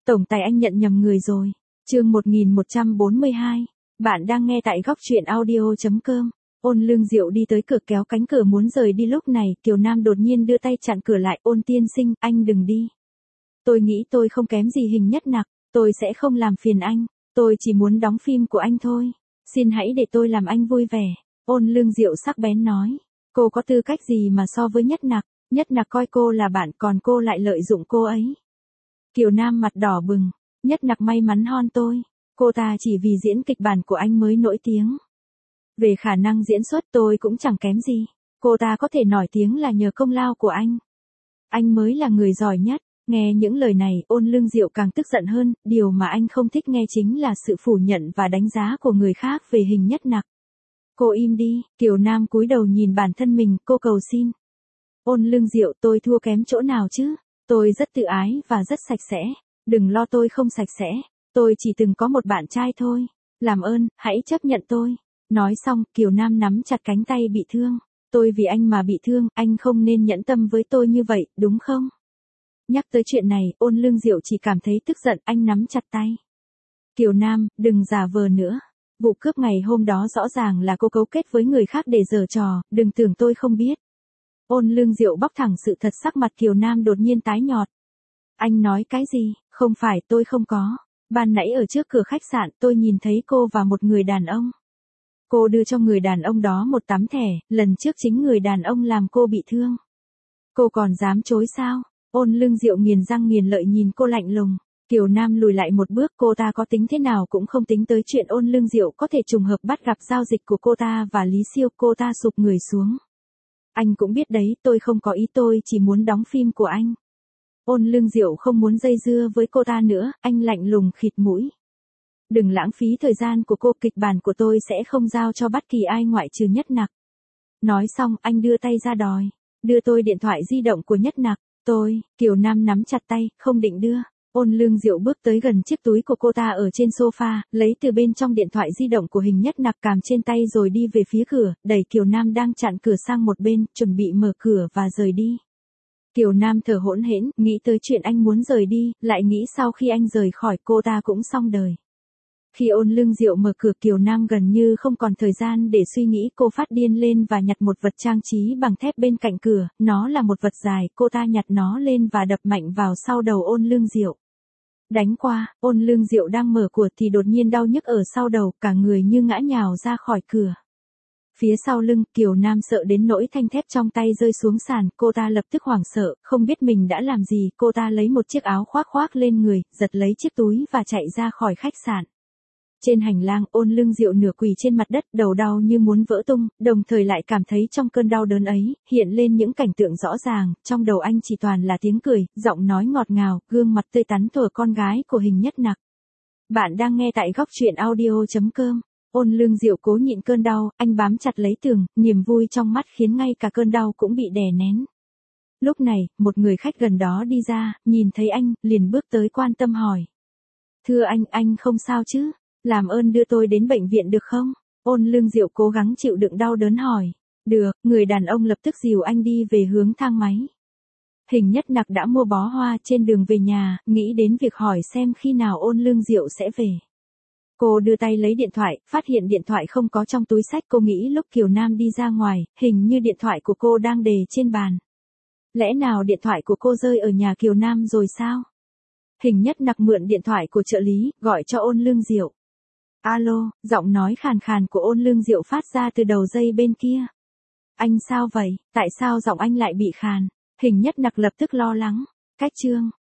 Tổng tài anh nhận nhầm người rồi. Chương 1142. Bạn đang nghe tại góc truyện audio.com. Ôn Lương Diệu đi tới cửa kéo cánh cửa muốn rời đi, lúc này Kiều Nam đột nhiên đưa tay chặn cửa lại. Ôn tiên sinh, anh đừng đi. Tôi nghĩ tôi không kém gì Hình Nhất Nặc, tôi sẽ không làm phiền anh. Tôi chỉ muốn đóng phim của anh thôi. Xin hãy để tôi làm anh vui vẻ. Ôn Lương Diệu sắc bén nói. Cô có tư cách gì mà so với Nhất Nặc? Nhất Nặc coi cô là bạn, còn cô lại lợi dụng cô ấy. Kiều Nam mặt đỏ bừng. Nhất Nặc may mắn hơn tôi. Cô ta chỉ vì diễn kịch bản của anh mới nổi tiếng. Về khả năng diễn xuất tôi cũng chẳng kém gì. Cô ta có thể nổi tiếng là nhờ công lao của anh. Anh mới là người giỏi nhất. Nghe những lời này, Ôn Lương Diệu càng tức giận hơn. Điều mà anh không thích nghe chính là sự phủ nhận và đánh giá của người khác về Hình Nhất Nặc. Cô im đi. Kiều Nam cúi đầu nhìn bản thân mình, cô cầu xin. Ôn Lương Diệu, tôi thua kém chỗ nào chứ? Tôi rất tự ái và rất sạch sẽ. Đừng lo, tôi không sạch sẽ. Tôi chỉ từng có một bạn trai thôi. Làm ơn, hãy chấp nhận tôi. Nói xong, Kiều Nam nắm chặt cánh tay bị thương. Tôi vì anh mà bị thương, anh không nên nhẫn tâm với tôi như vậy, đúng không? Nhắc tới chuyện này, Ôn Lương Diệu chỉ cảm thấy tức giận, anh nắm chặt tay. Kiều Nam, đừng giả vờ nữa. Vụ cướp ngày hôm đó rõ ràng là cô cấu kết với người khác để giở trò, đừng tưởng tôi không biết. Ôn Lương Diệu bóc thẳng sự thật, sắc mặt Kiều Nam đột nhiên tái nhợt. Anh nói cái gì? Không phải, tôi không có. Ban nãy ở trước cửa khách sạn tôi nhìn thấy cô và một người đàn ông. Cô đưa cho người đàn ông đó một tấm thẻ, lần trước chính người đàn ông làm cô bị thương. Cô còn dám chối sao? Ôn Lương Diệu nghiền răng nghiền lợi nhìn cô lạnh lùng. Kiều Nam lùi lại một bước, cô ta có tính thế nào cũng không tính tới chuyện Ôn Lương Diệu có thể trùng hợp bắt gặp giao dịch của cô ta và Lý Siêu. Cô ta sụp người xuống. Anh cũng biết đấy, tôi không có ý, tôi chỉ muốn đóng phim của anh. Ôn Lương Diệu không muốn dây dưa với cô ta nữa, anh lạnh lùng khịt mũi. Đừng lãng phí thời gian của cô, kịch bản của tôi sẽ không giao cho bất kỳ ai ngoại trừ Nhất Nặc. Nói xong, anh đưa tay ra đòi. Đưa tôi điện thoại di động của Nhất Nặc. Kiều Nam nắm chặt tay, không định đưa. Ôn Lương Diệu bước tới gần chiếc túi của cô ta ở trên sofa, lấy từ bên trong điện thoại di động của Hình Nhất Nặc càm trên tay rồi đi về phía cửa, đẩy Kiều Nam đang chặn cửa sang một bên, chuẩn bị mở cửa và rời đi. Kiều Nam thở hổn hển, nghĩ tới chuyện anh muốn rời đi, lại nghĩ sau khi anh rời khỏi cô ta cũng xong đời. Khi Ôn Lương Diệu mở cửa, Kiều Nam gần như không còn thời gian để suy nghĩ, cô phát điên lên và nhặt một vật trang trí bằng thép bên cạnh cửa, nó là một vật dài, cô ta nhặt nó lên và đập mạnh vào sau đầu Ôn Lương Diệu. Đánh qua, Ôn Lương Diệu đang mở cửa thì đột nhiên đau nhức ở sau đầu, cả người như ngã nhào ra khỏi cửa. Phía sau lưng, Kiều Nam sợ đến nỗi thanh thép trong tay rơi xuống sàn, cô ta lập tức hoảng sợ, không biết mình đã làm gì, cô ta lấy một chiếc áo khoác lên người, giật lấy chiếc túi và chạy ra khỏi khách sạn. Trên hành lang, Ôn Lương Diệu nửa quỳ trên mặt đất, đầu đau như muốn vỡ tung, đồng thời lại cảm thấy trong cơn đau đớn ấy, hiện lên những cảnh tượng rõ ràng, trong đầu anh chỉ toàn là tiếng cười, giọng nói ngọt ngào, gương mặt tươi tắn của con gái của Hình Nhất Nặc. Bạn đang nghe tại góc truyện audio.com. Ôn Lương Diệu cố nhịn cơn đau, anh bám chặt lấy tường, niềm vui trong mắt khiến ngay cả cơn đau cũng bị đè nén. Lúc này, một người khách gần đó đi ra, nhìn thấy anh, liền bước tới quan tâm hỏi. Thưa anh không sao chứ? Làm ơn đưa tôi đến bệnh viện được không? Ôn Lương Diệu cố gắng chịu đựng đau đớn hỏi. Được, người đàn ông lập tức dìu anh đi về hướng thang máy. Hình Nhất Nặc đã mua bó hoa, trên đường về nhà, nghĩ đến việc hỏi xem khi nào Ôn Lương Diệu sẽ về. Cô đưa tay lấy điện thoại, phát hiện điện thoại không có trong túi xách, cô nghĩ lúc Kiều Nam đi ra ngoài, hình như điện thoại của cô đang để trên bàn. Lẽ nào điện thoại của cô rơi ở nhà Kiều Nam rồi sao? Hình Nhất Nặc mượn điện thoại của trợ lý, gọi cho Ôn Lương Diệu. Alo, giọng nói khàn khàn của Ôn Lương Diệu phát ra từ đầu dây bên kia. Anh sao vậy? Tại sao giọng anh lại bị khàn? Hình Nhất Nặc lập tức lo lắng. Cách chương